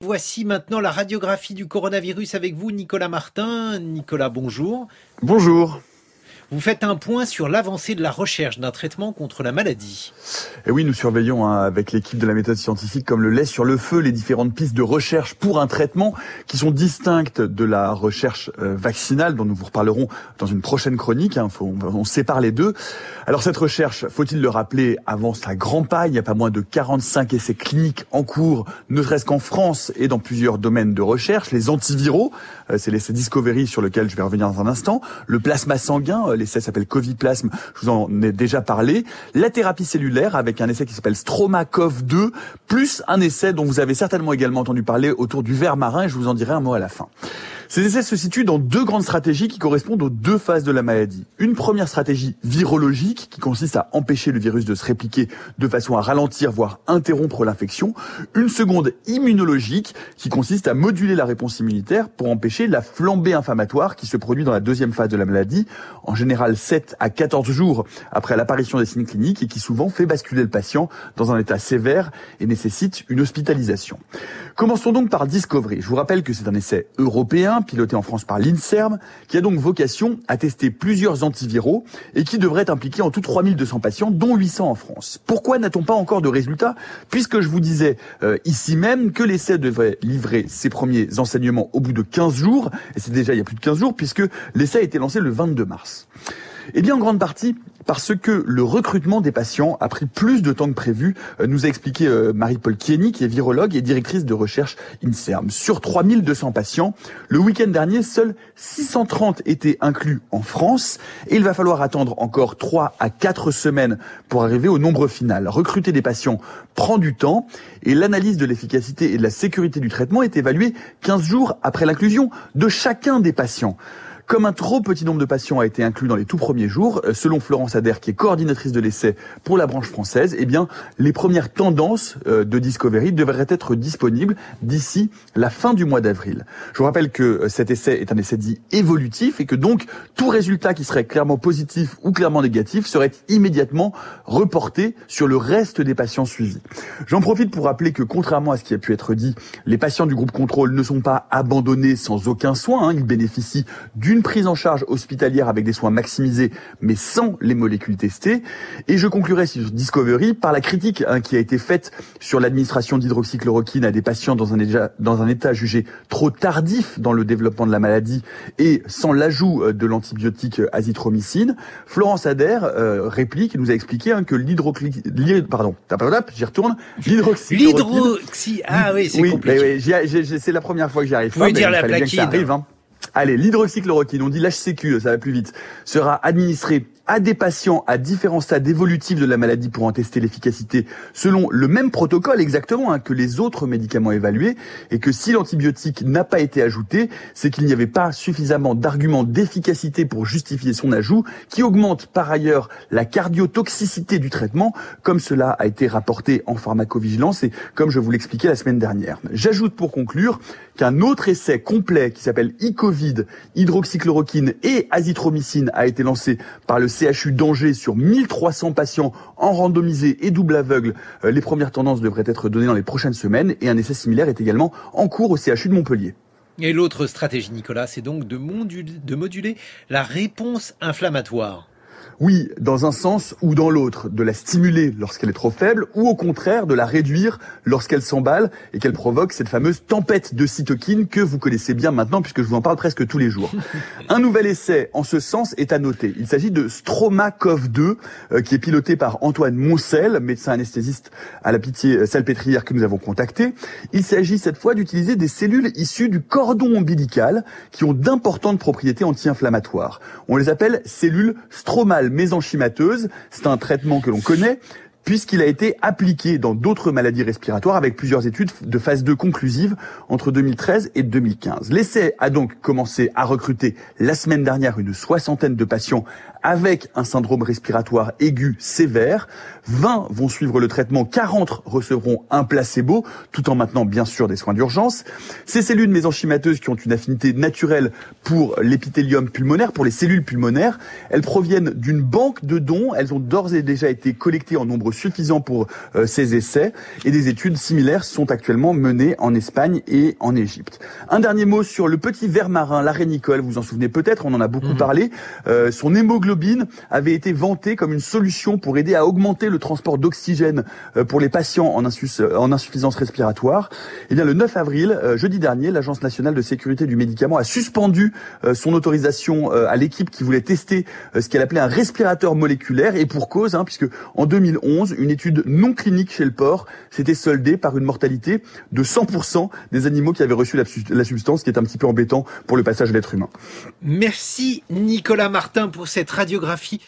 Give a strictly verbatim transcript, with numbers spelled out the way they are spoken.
Voici maintenant la radiographie du coronavirus avec vous, Nicolas Martin. Nicolas, bonjour. Bonjour. Vous faites un point sur l'avancée de la recherche d'un traitement contre la maladie. Et oui, nous surveillons hein, avec l'équipe de la méthode scientifique comme le lait sur le feu les différentes pistes de recherche pour un traitement qui sont distinctes de la recherche euh, vaccinale dont nous vous reparlerons dans une prochaine chronique. Hein, faut, on, on sépare les deux. Alors cette recherche, faut-il le rappeler, avance à grands pas. Il y a pas moins de quarante-cinq essais cliniques en cours, ne serait-ce qu'en France et dans plusieurs domaines de recherche. Les antiviraux, euh, c'est l'essai Discovery sur lequel je vais revenir dans un instant. Le plasma sanguin, euh, l'essai s'appelle Coviplasme, je vous en ai déjà parlé. La thérapie cellulaire avec un essai qui s'appelle StromaCov deux, plus un essai dont vous avez certainement également entendu parler autour du ver marin, et je vous en dirai un mot à la fin. Ces essais se situent dans deux grandes stratégies qui correspondent aux deux phases de la maladie. Une première stratégie virologique qui consiste à empêcher le virus de se répliquer de façon à ralentir, voire interrompre l'infection. Une seconde immunologique qui consiste à moduler la réponse immunitaire pour empêcher la flambée inflammatoire qui se produit dans la deuxième phase de la maladie, en général sept à quatorze jours après l'apparition des signes cliniques et qui souvent fait basculer le patient dans un état sévère et nécessite une hospitalisation. Commençons donc par Discovery. Je vous rappelle que c'est un essai européen piloté en France par l'INSERM, qui a donc vocation à tester plusieurs antiviraux et qui devrait impliquer en tout trois mille deux cents patients, dont huit cents en France. Pourquoi n'a-t-on pas encore de résultats ? Puisque je vous disais euh, ici même que l'essai devrait livrer ses premiers enseignements au bout de quinze jours, et c'est déjà il y a plus de quinze jours, puisque l'essai a été lancé le vingt-deux mars. Eh bien, en grande partie, parce que le recrutement des patients a pris plus de temps que prévu, nous a expliqué Marie-Paule Kieny, qui est virologue et directrice de recherche INSERM. Sur trois mille deux cents patients, le week-end dernier, seuls six cent trente étaient inclus en France, et il va falloir attendre encore trois à quatre semaines pour arriver au nombre final. Recruter des patients prend du temps, et l'analyse de l'efficacité et de la sécurité du traitement est évaluée quinze jours après l'inclusion de chacun des patients. Comme un trop petit nombre de patients a été inclus dans les tout premiers jours, selon Florence Ader, qui est coordinatrice de l'essai pour la branche française, eh bien, les premières tendances de Discovery devraient être disponibles d'ici la fin du mois d'avril. Je vous rappelle que cet essai est un essai dit évolutif et que donc tout résultat qui serait clairement positif ou clairement négatif serait immédiatement reporté sur le reste des patients suivis. J'en profite pour rappeler que contrairement à ce qui a pu être dit, les patients du groupe contrôle ne sont pas abandonnés sans aucun soin, hein, ils bénéficient d'une prise en charge hospitalière avec des soins maximisés, mais sans les molécules testées. Et je conclurai sur Discovery par la critique hein, qui a été faite sur l'administration d'hydroxychloroquine à des patients dans un, état, dans un état jugé trop tardif dans le développement de la maladie et sans l'ajout de l'antibiotique azithromycine. Florence Ader euh, réplique et nous a expliqué hein, que l'hydroxy... Pardon, j'y retourne. L'hydroxychloroquine... L'hydroxy... Ah oui, c'est oui, compliqué. Oui, j'y, j'y, c'est la première fois que j'y arrive. Vous pouvez pas, dire ben, la plaquide. Allez, l'hydroxychloroquine, on dit l'H C Q, ça va plus vite, sera administré à des patients à différents stades évolutifs de la maladie pour en tester l'efficacité selon le même protocole exactement hein, que les autres médicaments évalués, et que si l'antibiotique n'a pas été ajouté, c'est qu'il n'y avait pas suffisamment d'arguments d'efficacité pour justifier son ajout, qui augmente par ailleurs la cardiotoxicité du traitement, comme cela a été rapporté en pharmacovigilance et comme je vous l'expliquais la semaine dernière. J'ajoute pour conclure qu'un autre essai complet qui s'appelle e-Covid, hydroxychloroquine et azithromycine a été lancé par le C H U d'Angers sur mille trois cents patients en randomisé et double aveugle. Les premières tendances devraient être données dans les prochaines semaines et un essai similaire est également en cours au C H U de Montpellier. Et l'autre stratégie, Nicolas, c'est donc de moduler, de moduler la réponse inflammatoire. Oui, dans un sens ou dans l'autre, de la stimuler lorsqu'elle est trop faible ou au contraire de la réduire lorsqu'elle s'emballe et qu'elle provoque cette fameuse tempête de cytokines que vous connaissez bien maintenant puisque je vous en parle presque tous les jours. Un nouvel essai en ce sens est à noter. Il s'agit de StromaCov deux euh, qui est piloté par Antoine Moncel, médecin anesthésiste à la Pitié-Salpêtrière que nous avons contacté. Il s'agit cette fois d'utiliser des cellules issues du cordon ombilical qui ont d'importantes propriétés anti-inflammatoires. On les appelle cellules stromales mésenchymateuses. C'est un traitement que l'on connaît puisqu'il a été appliqué dans d'autres maladies respiratoires avec plusieurs études de phase deux conclusives entre deux mille treize et deux mille quinze. L'essai a donc commencé à recruter la semaine dernière une soixantaine de patients avec un syndrome respiratoire aigu sévère. vingt vont suivre le traitement, quarante recevront un placebo, tout en maintenant bien sûr des soins d'urgence. Ces cellules mésenchymateuses qui ont une affinité naturelle pour l'épithélium pulmonaire, pour les cellules pulmonaires, elles proviennent d'une banque de dons. Elles ont d'ores et déjà été collectées en nombre suffisant pour euh, ces essais, et des études similaires sont actuellement menées en Espagne et en Égypte. Un dernier mot sur le petit ver marin, l'arénicole. Vous vous en souvenez peut-être, on en a beaucoup mmh. parlé. Euh, son hémoglobine avait été vantée comme une solution pour aider à augmenter le transport d'oxygène euh, pour les patients en, insus- en insuffisance respiratoire. Et bien le neuf avril, euh, jeudi dernier, l'Agence nationale de sécurité du médicament a suspendu euh, son autorisation euh, à l'équipe qui voulait tester euh, ce qu'elle appelait un respirateur moléculaire, et pour cause, hein, puisque en deux mille onze, une étude non clinique chez le porc s'était soldée par une mortalité de cent pour cent des animaux qui avaient reçu la, la substance, qui est un petit peu embêtant pour le passage à l'être humain. Merci Nicolas Martin pour cette radiographie